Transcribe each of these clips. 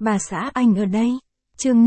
Bà xã anh ở đây. Chương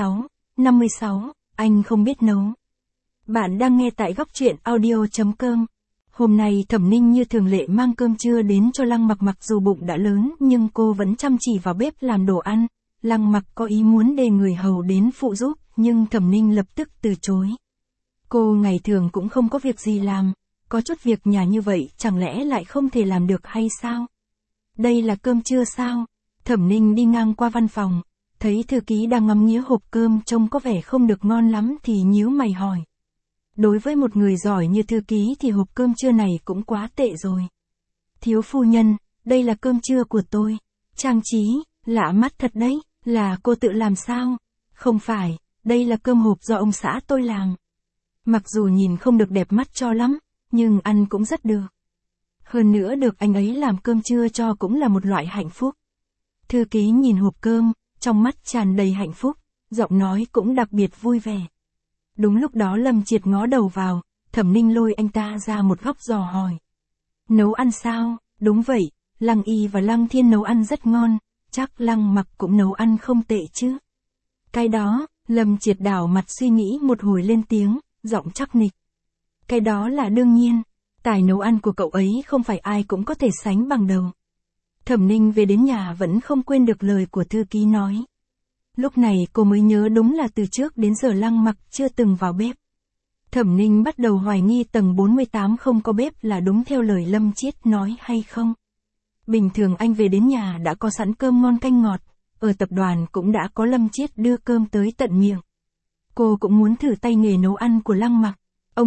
56, anh không biết nấu. Bạn đang nghe tại góc truyện audio.com. Hôm nay Thẩm Ninh như thường lệ mang cơm trưa đến cho Lăng Mặc, mặc dù bụng đã lớn nhưng cô vẫn chăm chỉ vào bếp làm đồ ăn. Lăng Mặc có ý muốn đề người hầu đến phụ giúp, nhưng Thẩm Ninh lập tức từ chối. Cô ngày thường cũng không có việc gì làm, có chút việc nhà như vậy chẳng lẽ lại không thể làm được hay sao? Đây là cơm trưa sao? Thẩm Ninh đi ngang qua văn phòng, thấy thư ký đang ngắm nghía hộp cơm trông có vẻ không được ngon lắm thì nhíu mày hỏi. Đối với một người giỏi như thư ký thì hộp cơm trưa này cũng quá tệ rồi. Thiếu phu nhân, đây là cơm trưa của tôi. Trang trí, lạ mắt thật đấy, là cô tự làm sao? Không phải, đây là cơm hộp do ông xã tôi làm. Mặc dù nhìn không được đẹp mắt cho lắm, nhưng ăn cũng rất được. Hơn nữa được anh ấy làm cơm trưa cho cũng là một loại hạnh phúc. Thư ký nhìn hộp cơm, trong mắt tràn đầy hạnh phúc, giọng nói cũng đặc biệt vui vẻ. Đúng lúc đó Lâm Triệt ngó đầu vào, Thẩm Ninh lôi anh ta ra một góc dò hỏi. Nấu ăn sao? Đúng vậy, Lăng Y và Lăng Thiên nấu ăn rất ngon, chắc Lăng Mặc cũng nấu ăn không tệ chứ. Cái đó, Lâm Triệt đảo mặt suy nghĩ một hồi lên tiếng, giọng chắc nịch. Cái đó là đương nhiên, tài nấu ăn của cậu ấy không phải ai cũng có thể sánh bằng đâu. Thẩm Ninh về đến nhà vẫn không quên được lời của thư ký nói. Lúc này cô mới nhớ đúng là từ trước đến giờ Lăng Mặc chưa từng vào bếp. Thẩm Ninh bắt đầu hoài nghi tầng 48 không có bếp là đúng theo lời Lâm Triết nói hay không. Bình thường anh về đến nhà đã có sẵn cơm ngon canh ngọt, ở tập đoàn cũng đã có Lâm Triết đưa cơm tới tận miệng. Cô cũng muốn thử tay nghề nấu ăn của Lăng Mặc.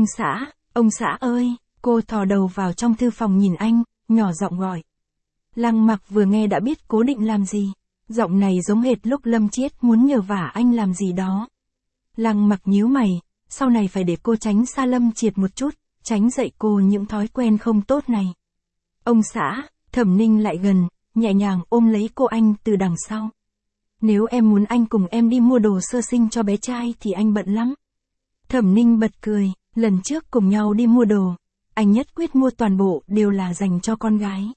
Ông xã ơi, cô thò đầu vào trong thư phòng nhìn anh, nhỏ giọng gọi. Lăng Mặc vừa nghe đã biết cố định làm gì. Giọng này giống hệt lúc Lâm Triết muốn nhờ vả anh làm gì đó. Lăng Mặc nhíu mày, sau này phải để cô tránh xa Lâm Triệt một chút, tránh dạy cô những thói quen không tốt này. Ông xã, Thẩm Ninh lại gần, nhẹ nhàng ôm lấy cô anh từ đằng sau. Nếu em muốn anh cùng em đi mua đồ sơ sinh cho bé trai thì anh bận lắm. Thẩm Ninh bật cười, lần trước cùng nhau đi mua đồ, anh nhất quyết mua toàn bộ đều là dành cho con gái.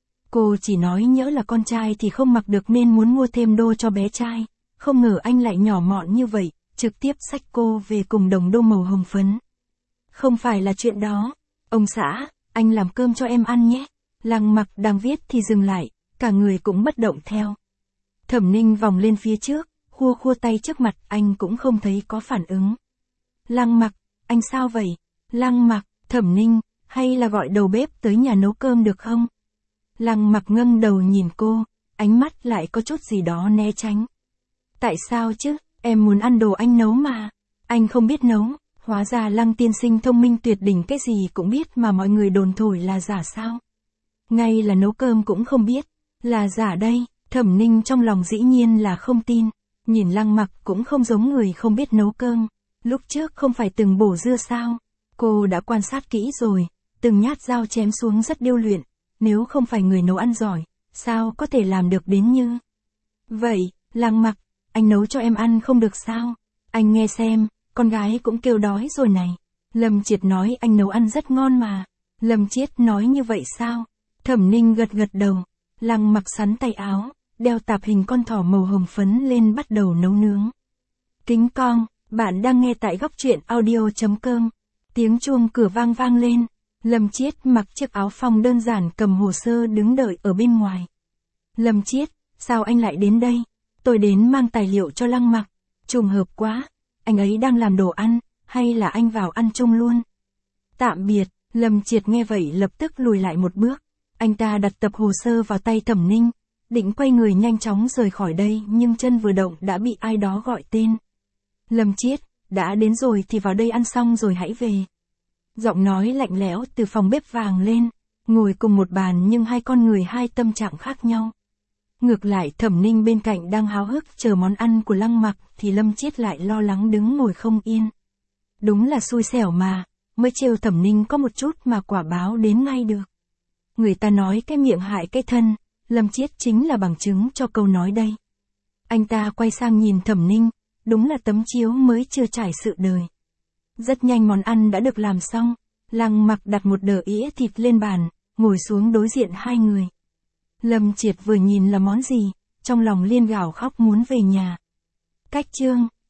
Cô chỉ nói nhỡ là con trai thì không mặc được nên muốn mua thêm đô cho bé trai, không ngờ anh lại nhỏ mọn như vậy, trực tiếp xách cô về cùng đồng đô màu hồng phấn. Không phải là chuyện đó, ông xã, anh làm cơm cho em ăn nhé. Lăng Mặc đang viết thì dừng lại, cả người cũng bất động theo. Thẩm Ninh vòng lên phía trước, khua tay trước mặt, anh cũng không thấy có phản ứng. Lăng Mặc, anh sao vậy? Lăng Mặc, Thẩm Ninh, hay là gọi đầu bếp tới nhà nấu cơm được không? Lăng Mặc ngẩng đầu nhìn cô, ánh mắt lại có chút gì đó né tránh. Tại sao chứ, em muốn ăn đồ anh nấu mà. Anh không biết nấu, hóa ra Lăng tiên sinh thông minh tuyệt đỉnh, cái gì cũng biết mà mọi người đồn thổi là giả sao? Ngay là nấu cơm cũng không biết, là giả đây. Thẩm Ninh trong lòng dĩ nhiên là không tin, nhìn Lăng Mặc cũng không giống người không biết nấu cơm. Lúc trước không phải từng bổ dưa sao? Cô đã quan sát kỹ rồi, từng nhát dao chém xuống rất điêu luyện. Nếu không phải người nấu ăn giỏi, sao có thể làm được đến như vậy? Lăng Mặc, anh nấu cho em ăn không được sao? Anh nghe xem, con gái cũng kêu đói rồi này. Lâm Triệt nói anh nấu ăn rất ngon mà. Lâm Triết nói như vậy sao? Thẩm Ninh gật đầu. Lăng Mặc sắn tay áo, đeo tạp hình con thỏ màu hồng phấn lên bắt đầu nấu nướng. Kính cong, bạn đang nghe tại góc truyện audio.com. Tiếng chuông cửa vang lên. Lâm Triết mặc chiếc áo phông đơn giản cầm hồ sơ đứng đợi ở bên ngoài. Lâm Triết, sao anh lại đến đây? Tôi đến mang tài liệu cho Lăng Mặc. Trùng hợp quá, anh ấy đang làm đồ ăn, hay là anh vào ăn chung luôn? Tạm biệt, Lâm Triệt nghe vậy lập tức lùi lại một bước. Anh ta đặt tập hồ sơ vào tay Thẩm Ninh, định quay người nhanh chóng rời khỏi đây nhưng chân vừa động đã bị ai đó gọi tên. Lâm Triết, đã đến rồi thì vào đây ăn xong rồi hãy về. Giọng nói lạnh lẽo từ phòng bếp vang lên, ngồi cùng một bàn nhưng hai con người hai tâm trạng khác nhau. Ngược lại Thẩm Ninh bên cạnh đang háo hức chờ món ăn của Lăng Mặc thì Lâm Triết lại lo lắng đứng ngồi không yên. Đúng là xui xẻo mà, mới trêu Thẩm Ninh có một chút mà quả báo đến ngay được. Người ta nói cái miệng hại cái thân, Lâm Triết chính là bằng chứng cho câu nói đây. Anh ta quay sang nhìn Thẩm Ninh, đúng là tấm chiếu mới chưa trải sự đời. Rất nhanh món ăn đã được làm xong, Lăng Mặc đặt một đĩa ĩa thịt lên bàn, ngồi xuống đối diện hai người. Lâm Triệt vừa nhìn là món gì, trong lòng Liên gào khóc muốn về nhà. Cách chương